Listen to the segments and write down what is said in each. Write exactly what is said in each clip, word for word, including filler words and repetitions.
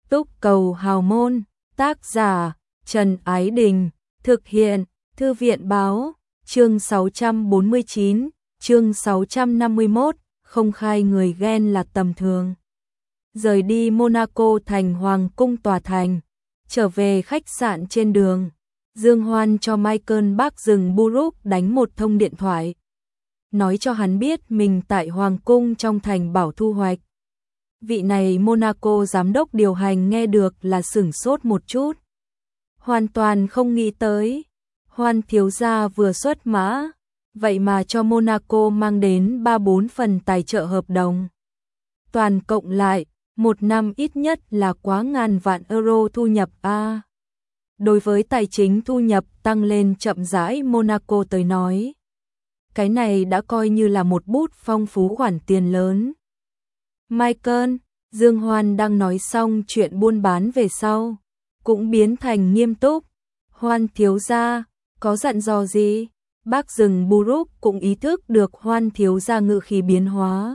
Túc cầu hào môn, tác giả Trần Ái Đình, thực hiện Thư viện báo, chương sáu trăm bốn mươi chín, chương sáu trăm năm mươi mốt, không khai người ghen là tầm thường. Rời đi Monaco thành hoàng cung tòa thành, trở về khách sạn trên đường, Dương Hoan cho Michael Park rừng Buruk đánh một thông điện thoại, nói cho hắn biết mình tại hoàng cung trong thành Bảo Thu Hoạch. Vị này Monaco giám đốc điều hành nghe được là sửng sốt một chút. Hoàn toàn không nghĩ tới, Hoan thiếu gia vừa xuất mã, vậy mà cho Monaco mang đến ba bốn phần tài trợ hợp đồng. Toàn cộng lại, một năm ít nhất là quá ngàn vạn euro thu nhập a. Đối với tài chính thu nhập tăng lên chậm rãi Monaco tới nói, cái này đã coi như là một bút phong phú khoản tiền lớn. Michael, Dương Hoan đang nói xong chuyện buôn bán về sau, cũng biến thành nghiêm túc. Hoan thiếu gia, có dặn dò gì? Bác rừng Buruk cũng ý thức được Hoan thiếu gia ngự khí biến hóa.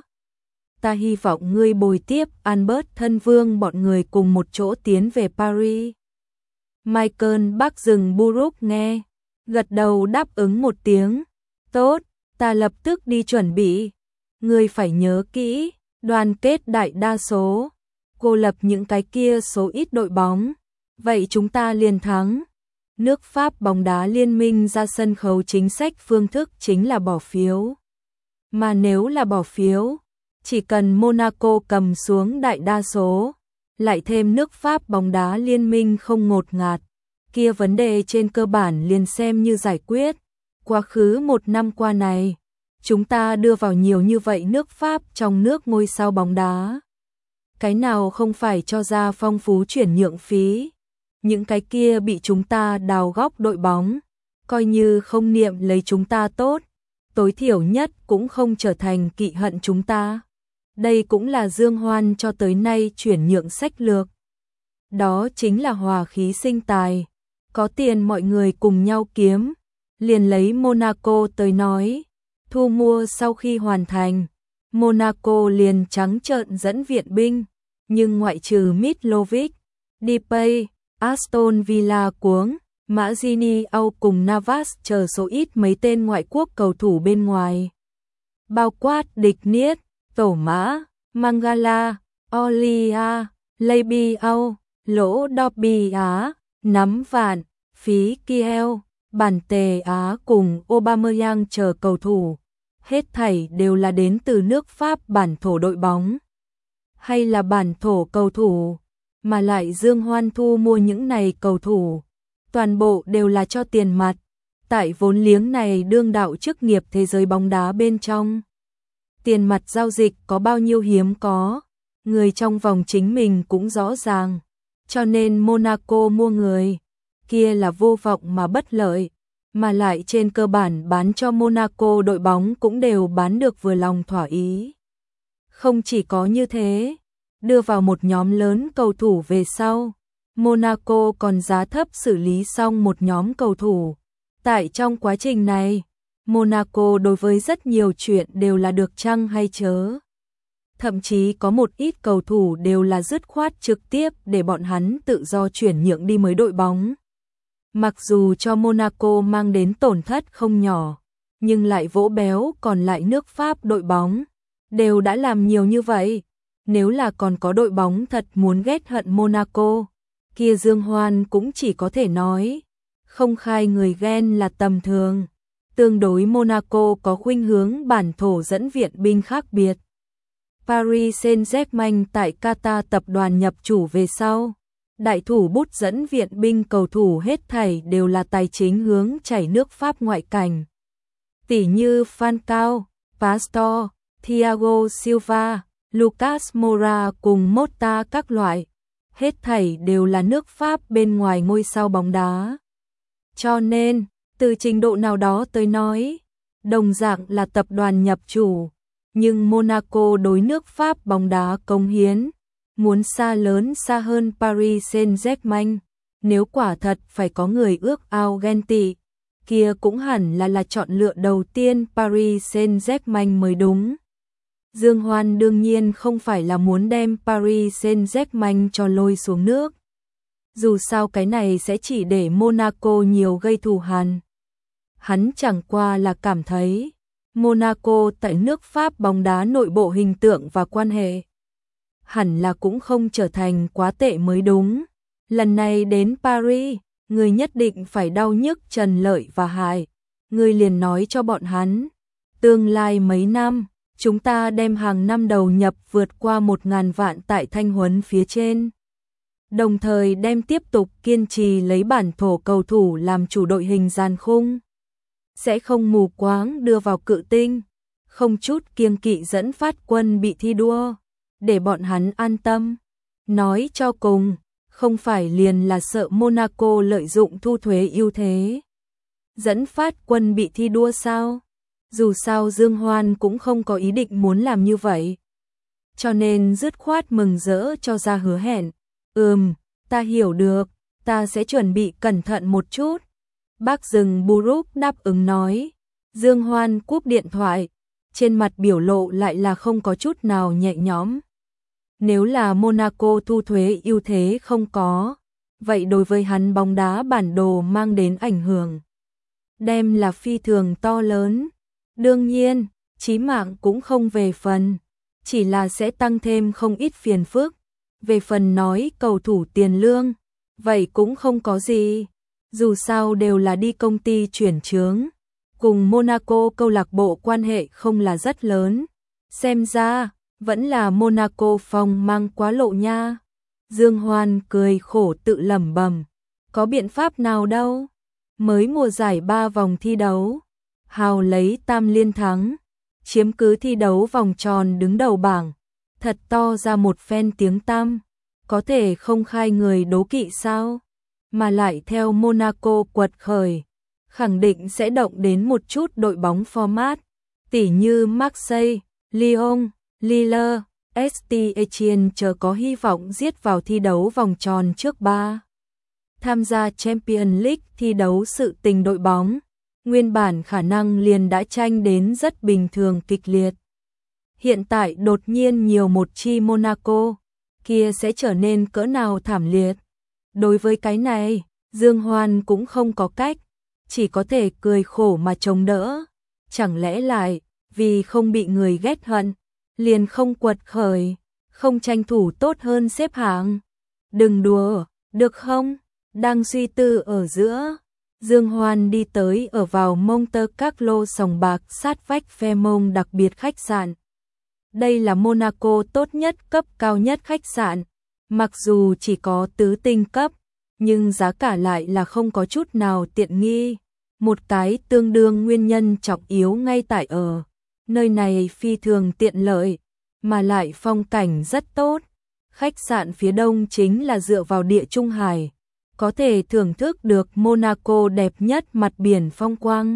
Ta hy vọng ngươi bồi tiếp Albert thân vương bọn người cùng một chỗ tiến về Paris. Michael bác rừng Buruk nghe, gật đầu đáp ứng một tiếng. Tốt, ta lập tức đi chuẩn bị. Ngươi phải nhớ kỹ, đoàn kết đại đa số, cô lập những cái kia số ít đội bóng, vậy chúng ta liền thắng. Nước Pháp bóng đá liên minh ra sân khấu chính sách phương thức chính là bỏ phiếu. Mà nếu là bỏ phiếu, chỉ cần Monaco cầm xuống đại đa số, lại thêm nước Pháp bóng đá liên minh không ngột ngạt, kia vấn đề trên cơ bản liền xem như giải quyết. Quá khứ một năm qua này, chúng ta đưa vào nhiều như vậy nước Pháp trong nước ngôi sao bóng đá. Cái nào không phải cho ra phong phú chuyển nhượng phí, những cái kia bị chúng ta đào góc đội bóng, coi như không niệm lấy chúng ta tốt, tối thiểu nhất cũng không trở thành kỵ hận chúng ta. Đây cũng là Dương Hoan cho tới nay chuyển nhượng sách lược. Đó chính là hòa khí sinh tài, có tiền mọi người cùng nhau kiếm. Liền lấy Monaco tới nói, thu mua sau khi hoàn thành, Monaco liền trắng trợn dẫn viện binh, nhưng ngoại trừ Mitrovic, Depay, Aston Villa cuống, Marquinhos cùng Navas chờ số ít mấy tên ngoại quốc cầu thủ bên ngoài. Bao quát Địch Niết, Tổ Mã, Mangala, Olia, Leibiao, Lỗ Dobby Á, Nắm Vạn, Phí Kiel, Bản Tề Á cùng Aubameyang chờ cầu thủ, hết thảy đều là đến từ nước Pháp bản thổ đội bóng, hay là bản thổ cầu thủ, mà lại Dương Hoan thu mua những này cầu thủ, toàn bộ đều là cho tiền mặt, tại vốn liếng này đương đạo chức nghiệp thế giới bóng đá bên trong. Tiền mặt giao dịch có bao nhiêu hiếm có, người trong vòng chính mình cũng rõ ràng, cho nên Monaco mua người kia là vô vọng mà bất lợi, mà lại trên cơ bản bán cho Monaco đội bóng cũng đều bán được vừa lòng thỏa ý. Không chỉ có như thế, đưa vào một nhóm lớn cầu thủ về sau, Monaco còn giá thấp xử lý xong một nhóm cầu thủ. Tại trong quá trình này, Monaco đối với rất nhiều chuyện đều là được chăng hay chớ. Thậm chí có một ít cầu thủ đều là dứt khoát trực tiếp để bọn hắn tự do chuyển nhượng đi mới đội bóng. Mặc dù cho Monaco mang đến tổn thất không nhỏ, nhưng lại vỗ béo còn lại nước Pháp đội bóng, đều đã làm nhiều như vậy. Nếu là còn có đội bóng thật muốn ghét hận Monaco, kia Dương Hoan cũng chỉ có thể nói, không khai người ghen là tầm thường. Tương đối Monaco có khuynh hướng bản thổ dẫn viện binh khác biệt. Paris Saint-Germain tại Qatar tập đoàn nhập chủ về sau, đại thủ bút dẫn viện binh cầu thủ hết thảy đều là tài chính hướng chảy nước Pháp ngoại cảnh. Tỷ như Falcao, Pastor, Thiago Silva, Lucas Moura cùng Mota các loại, hết thảy đều là nước Pháp bên ngoài ngôi sao bóng đá. Cho nên, từ trình độ nào đó tới nói, đồng dạng là tập đoàn nhập chủ, nhưng Monaco đối nước Pháp bóng đá cống hiến muốn xa lớn xa hơn Paris Saint-Germain. Nếu quả thật phải có người ước ao ghen tị, kia cũng hẳn là là chọn lựa đầu tiên Paris Saint-Germain mới đúng. Dương Hoan đương nhiên không phải là muốn đem Paris Saint-Germain cho lôi xuống nước. Dù sao cái này sẽ chỉ để Monaco nhiều gây thù hằn. Hắn chẳng qua là cảm thấy Monaco tại nước Pháp bóng đá nội bộ hình tượng và quan hệ hẳn là cũng không trở thành quá tệ mới đúng. Lần này đến Paris, người nhất định phải đau nhức Trần Lợi và Hải. Người liền nói cho bọn hắn, tương lai mấy năm, chúng ta đem hàng năm đầu nhập vượt qua một ngàn vạn tại Thanh Huấn phía trên. Đồng thời đem tiếp tục kiên trì lấy bản thổ cầu thủ làm chủ đội hình dàn khung. Sẽ không mù quáng đưa vào cự tinh, không chút kiêng kỵ dẫn phát quân bị thi đua, để bọn hắn an tâm. Nói cho cùng, không phải liền là sợ Monaco lợi dụng thu thuế ưu thế dẫn phát quân bị thi đua sao? Dù sao Dương Hoan cũng không có ý định muốn làm như vậy. Cho nên dứt khoát mừng rỡ cho ra hứa hẹn. Ừm, ta hiểu được, ta sẽ chuẩn bị cẩn thận một chút. Bác rừng Buruk đáp ứng nói. Dương Hoan cúp điện thoại, trên mặt biểu lộ lại là không có chút nào nhẹ nhõm. Nếu là Monaco thu thuế ưu thế không có, vậy đối với hắn bóng đá bản đồ mang đến ảnh hưởng đem là phi thường to lớn. Đương nhiên, chí mạng cũng không về phần, chỉ là sẽ tăng thêm không ít phiền phức. Về phần nói cầu thủ tiền lương, vậy cũng không có gì. Dù sao đều là đi công ty chuyển chướng, cùng Monaco câu lạc bộ quan hệ không là rất lớn. Xem ra, vẫn là Monaco phong mang quá lộ nha. Dương Hoan cười khổ tự lẩm bẩm, có biện pháp nào đâu. Mới mùa giải ba vòng thi đấu, hào lấy tam liên thắng, chiếm cứ thi đấu vòng tròn đứng đầu bảng, thật to ra một phen tiếng tăm, có thể không khai người đố kỵ sao? Mà lại theo Monaco quật khởi, khẳng định sẽ động đến một chút đội bóng format, tỉ như Marseille, Lyon, Lille, Etienne chờ có hy vọng giết vào thi đấu vòng tròn trước ba. Tham gia Champions League thi đấu sự tình đội bóng, nguyên bản khả năng liền đã tranh đến rất bình thường kịch liệt. Hiện tại đột nhiên nhiều một chi Monaco, kia sẽ trở nên cỡ nào thảm liệt. Đối với cái này, Dương Hoan cũng không có cách, chỉ có thể cười khổ mà chống đỡ. Chẳng lẽ lại, vì không bị người ghét hận, liền không quật khởi, không tranh thủ tốt hơn xếp hạng. Đừng đùa, được không? Đang suy tư ở giữa, Dương Hoan đi tới ở vào Monte Carlo sòng bạc sát vách Fairmont đặc biệt khách sạn. Đây là Monaco tốt nhất cấp cao nhất khách sạn, mặc dù chỉ có tứ tinh cấp, nhưng giá cả lại là không có chút nào tiện nghi. Một cái tương đương nguyên nhân trọng yếu ngay tại ở, nơi này phi thường tiện lợi, mà lại phong cảnh rất tốt. Khách sạn phía đông chính là dựa vào địa Trung Hải, có thể thưởng thức được Monaco đẹp nhất mặt biển phong quang.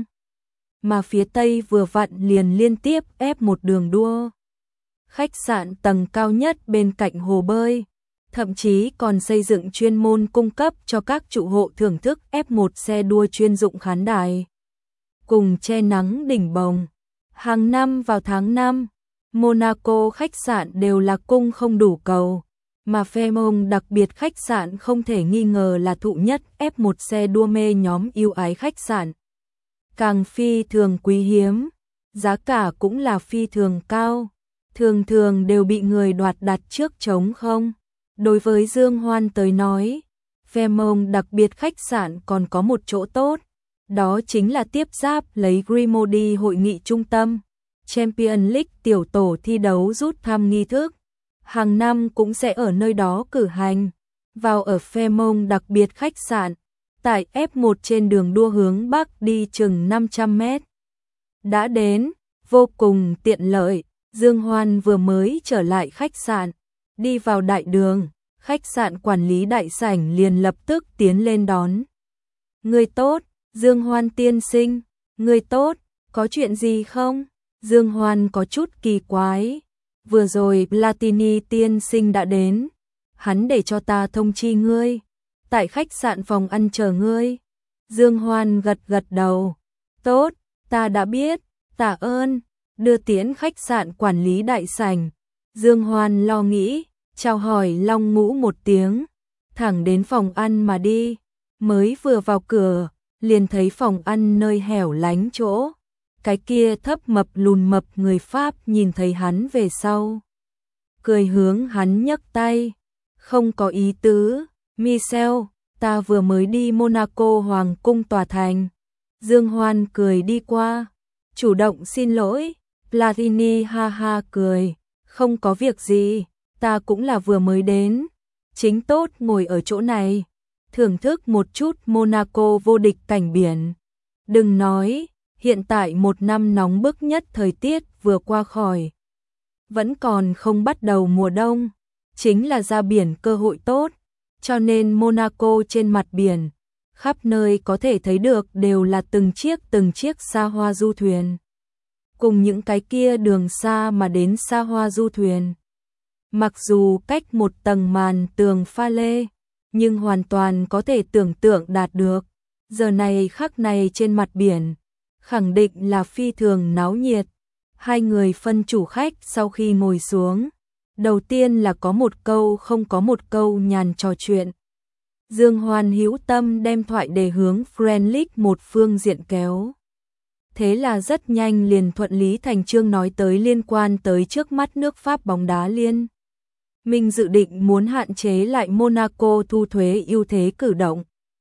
Mà phía tây vừa vặn liền liên tiếp ép một đường đua. Khách sạn tầng cao nhất bên cạnh hồ bơi, thậm chí còn xây dựng chuyên môn cung cấp cho các trụ hộ thưởng thức ép một xe đua chuyên dụng khán đài. Cùng che nắng đỉnh bồng. Hàng năm vào tháng năm, Monaco khách sạn đều là cung không đủ cầu, mà Fairmont đặc biệt khách sạn không thể nghi ngờ là thụ nhất ép một xe đua mê nhóm yêu ái khách sạn. Càng phi thường quý hiếm, giá cả cũng là phi thường cao, thường thường đều bị người đoạt đặt trước trống không. Đối với Dương Hoan tới nói, Fairmont đặc biệt khách sạn còn có một chỗ tốt, đó chính là tiếp giáp lấy Grimodi hội nghị trung tâm, Champions League tiểu tổ thi đấu rút thăm nghi thức. Hàng năm cũng sẽ ở nơi đó cử hành. Vào ở Fairmont đặc biệt khách sạn, tại ép một trên đường đua hướng Bắc đi chừng năm trăm mét. Đã đến, vô cùng tiện lợi, Dương Hoan vừa mới trở lại khách sạn, đi vào đại đường, khách sạn quản lý đại sảnh liền lập tức tiến lên đón. Người tốt, Dương Hoan tiên sinh, người tốt, có chuyện gì không? Dương Hoan có chút kỳ quái. Vừa rồi Platini tiên sinh đã đến, hắn để cho ta thông chi ngươi, tại khách sạn phòng ăn chờ ngươi. Dương Hoan gật gật đầu, tốt, ta đã biết, tạ ơn. đưa tiễn khách sạn quản lý đại sảnh. Dương Hoan lo nghĩ, chào hỏi Long Ngũ một tiếng, thẳng đến phòng ăn mà đi. Mới vừa vào cửa, liền thấy phòng ăn nơi hẻo lánh chỗ. Cái kia thấp mập lùn mập người Pháp nhìn thấy hắn về sau, cười hướng hắn nhấc tay, không có ý tứ. Michel, ta vừa mới đi Monaco Hoàng cung tòa thành. Dương Hoan cười đi qua, chủ động xin lỗi. Platini ha ha cười, không có việc gì, ta cũng là vừa mới đến, chính tốt ngồi ở chỗ này, thưởng thức một chút Monaco vô địch cảnh biển. Đừng nói, hiện tại một năm nóng bức nhất thời tiết vừa qua khỏi, vẫn còn không bắt đầu mùa đông, chính là ra biển cơ hội tốt, cho nên Monaco trên mặt biển, khắp nơi có thể thấy được đều là từng chiếc từng chiếc xa hoa du thuyền. Cùng những cái kia đường xa mà đến xa hoa du thuyền. Mặc dù cách một tầng màn tường pha lê, nhưng hoàn toàn có thể tưởng tượng đạt được. Giờ này khắc này trên mặt biển, khẳng định là phi thường náo nhiệt. Hai người phân chủ khách sau khi ngồi xuống. Đầu tiên là có một câu không có một câu nhàn trò chuyện. Dương Hoan hữu tâm đem thoại đề hướng Friendly một phương diện kéo. Thế là rất nhanh liền thuận lý thành chương nói tới liên quan tới trước mắt nước Pháp bóng đá liên. Mình dự định muốn hạn chế lại Monaco thu thuế ưu thế cử động.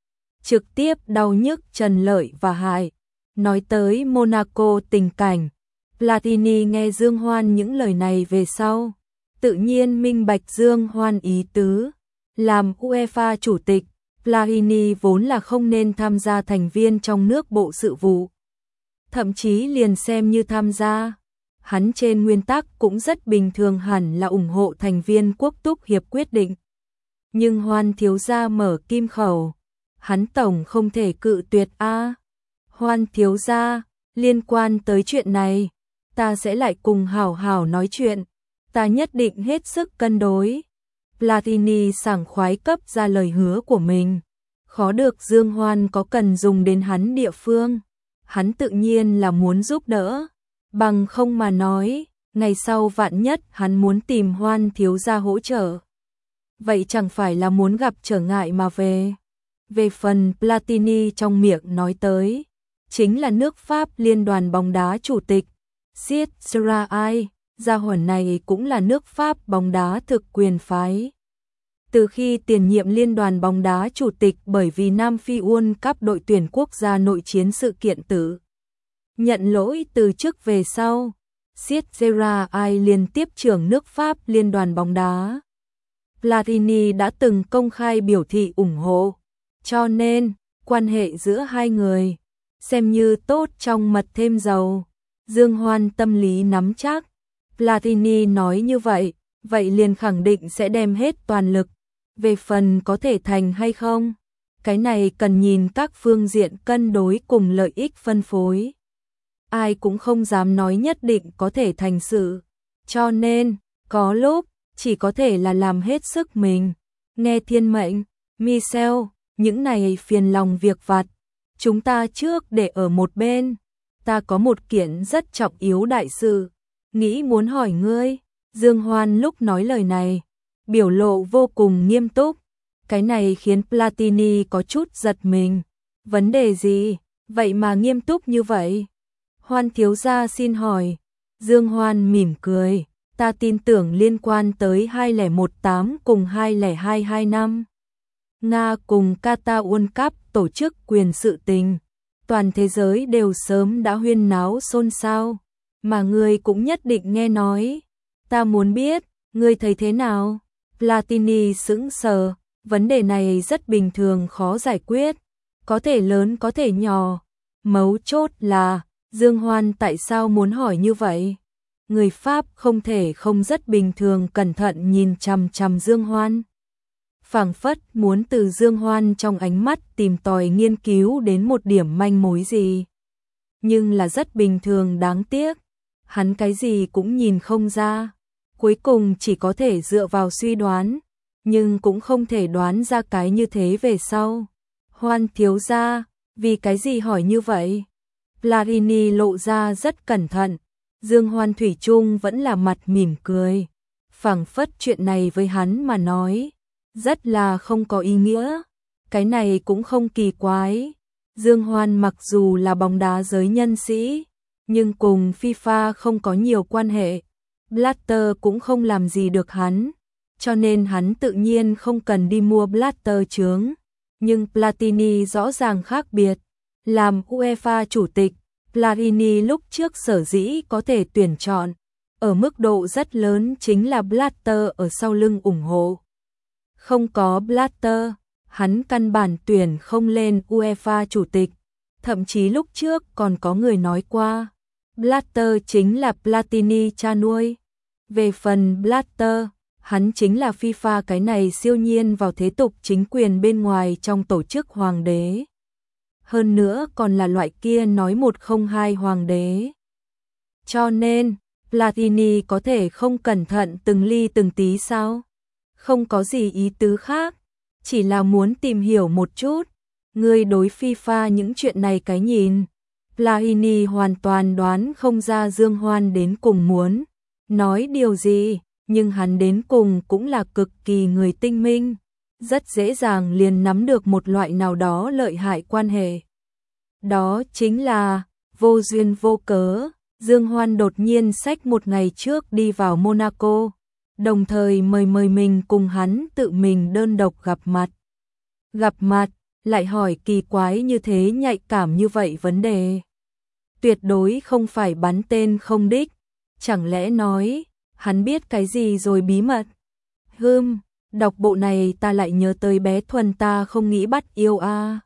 Trực tiếp đau nhức trần lợi và hại. Nói tới Monaco tình cảnh. Platini nghe Dương Hoan những lời này về sau. Tự nhiên minh bạch Dương Hoan ý tứ. Làm UEFA chủ tịch, Platini vốn là không nên tham gia thành viên trong nước bộ sự vụ. Thậm chí liền xem như tham gia, hắn trên nguyên tắc cũng rất bình thường hẳn là ủng hộ thành viên quốc túc hiệp quyết định. Nhưng Hoan thiếu gia mở kim khẩu, hắn tổng không thể cự tuyệt a. À. Hoan thiếu gia, liên quan tới chuyện này, ta sẽ lại cùng hảo hảo nói chuyện, ta nhất định hết sức cân đối. Platini sảng khoái cấp ra lời hứa của mình, khó được Dương Hoan có cần dùng đến hắn địa phương. Hắn tự nhiên là muốn giúp đỡ, bằng không mà nói, ngày sau vạn nhất hắn muốn tìm Hoan thiếu gia hỗ trợ. Vậy chẳng phải là muốn gặp trở ngại mà về. Về phần Platini trong miệng nói tới, chính là nước Pháp liên đoàn bóng đá chủ tịch, Siết Srai, gia hỏa này cũng là nước Pháp bóng đá thực quyền phái. Từ khi tiền nhiệm liên đoàn bóng đá chủ tịch bởi vì Nam Phi World Cup đội tuyển quốc gia nội chiến sự kiện tử nhận lỗi từ chức về sau, Siết Srai liên tiếp trưởng nước Pháp liên đoàn bóng đá. Platini đã từng công khai biểu thị ủng hộ, cho nên quan hệ giữa hai người xem như tốt trong mật thêm dầu. Dương Hoan tâm lý nắm chắc, Platini nói như vậy, vậy liền khẳng định sẽ đem hết toàn lực. Về phần có thể thành hay không, cái này cần nhìn các phương diện cân đối cùng lợi ích phân phối. Ai cũng không dám nói nhất định có thể thành sự, cho nên, có lúc, chỉ có thể là làm hết sức mình. Nghe thiên mệnh, Michel, những này phiền lòng việc vặt, chúng ta trước để ở một bên. Ta có một kiện rất trọng yếu đại sự, nghĩ muốn hỏi ngươi. Dương Hoan lúc nói lời này, biểu lộ vô cùng nghiêm túc, cái này khiến Platini có chút giật mình. Vấn đề gì, vậy mà nghiêm túc như vậy? Hoan thiếu gia xin hỏi. Dương Hoan mỉm cười, ta tin tưởng liên quan tới hai không một tám cùng hai không hai hai năm. Nga cùng Qatar World Cup tổ chức quyền sự tình. Toàn thế giới đều sớm đã huyên náo xôn xao, mà ngươi cũng nhất định nghe nói. Ta muốn biết, ngươi thấy thế nào? Platini sững sờ, vấn đề này rất bình thường khó giải quyết, có thể lớn có thể nhỏ. Mấu chốt là, Dương Hoan tại sao muốn hỏi như vậy? Người Pháp không thể không rất bình thường cẩn thận nhìn chằm chằm Dương Hoan. Phảng phất muốn từ Dương Hoan trong ánh mắt tìm tòi nghiên cứu đến một điểm manh mối gì. Nhưng là rất bình thường đáng tiếc, hắn cái gì cũng nhìn không ra. Cuối cùng chỉ có thể dựa vào suy đoán, nhưng cũng không thể đoán ra cái như thế về sau. Hoan thiếu gia, vì cái gì hỏi như vậy? Platini lộ ra rất cẩn thận. Dương Hoan thủy chung vẫn là mặt mỉm cười, phảng phất chuyện này với hắn mà nói rất là không có ý nghĩa, cái này cũng không kỳ quái. Dương Hoan mặc dù là bóng đá giới nhân sĩ, nhưng cùng FIFA không có nhiều quan hệ, Blatter cũng không làm gì được hắn, cho nên hắn tự nhiên không cần đi mua Blatter chướng. Nhưng Platini rõ ràng khác biệt, làm UEFA chủ tịch, Platini lúc trước sở dĩ có thể tuyển chọn, ở mức độ rất lớn chính là Blatter ở sau lưng ủng hộ. Không có Blatter, hắn căn bản tuyển không lên UEFA chủ tịch, thậm chí lúc trước còn có người nói qua, Blatter chính là Platini cha nuôi. Về phần Blatter, hắn chính là FIFA cái này siêu nhiên vào thế tục chính quyền bên ngoài trong tổ chức hoàng đế. Hơn nữa còn là loại kia nói một không hai hoàng đế. Cho nên, Platini có thể không cẩn thận từng ly từng tí sao? Không có gì ý tứ khác, chỉ là muốn tìm hiểu một chút, người đối FIFA những chuyện này cái nhìn. Platini hoàn toàn đoán không ra Dương Hoan đến cùng muốn nói điều gì, nhưng hắn đến cùng cũng là cực kỳ người tinh minh, rất dễ dàng liền nắm được một loại nào đó lợi hại quan hệ. Đó chính là, vô duyên vô cớ, Dương Hoan đột nhiên xách một ngày trước đi vào Monaco, đồng thời mời mời mình cùng hắn tự mình đơn độc gặp mặt. Gặp mặt, lại hỏi kỳ quái như thế nhạy cảm như vậy vấn đề. Tuyệt đối không phải bắn tên không đích, chẳng lẽ nói, hắn biết cái gì rồi bí mật. Hừm, đọc bộ này ta lại nhớ tới bé Thuần ta không nghĩ bắt yêu a. À.